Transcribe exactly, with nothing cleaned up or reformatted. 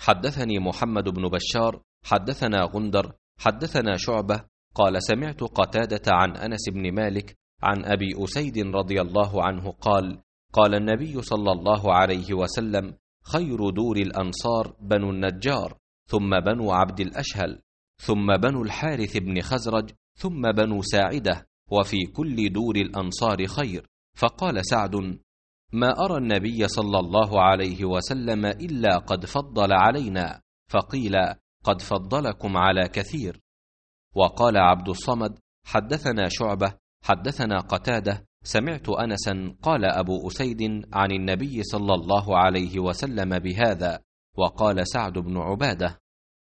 حدثني محمد بن بشار حدثنا غندر حدثنا شعبة قال سمعت قتادة عن أنس بن مالك عن أبي أسيد رضي الله عنه قال قال النبي صلى الله عليه وسلم خير دور الأنصار بنو النجار، ثم بنو عبد الأشهل، ثم بنو الحارث بن خزرج، ثم بنو ساعدة، وفي كل دور الأنصار خير. فقال سعد: ما أرى النبي صلى الله عليه وسلم إلا قد فضل علينا، فقيل: قد فضلكم على كثير. وقال عبد الصمد: حدثنا شعبة حدثنا قتادة سمعت أنسا قال أبو أسيد عن النبي صلى الله عليه وسلم بهذا. وقال سعد بن عبادة: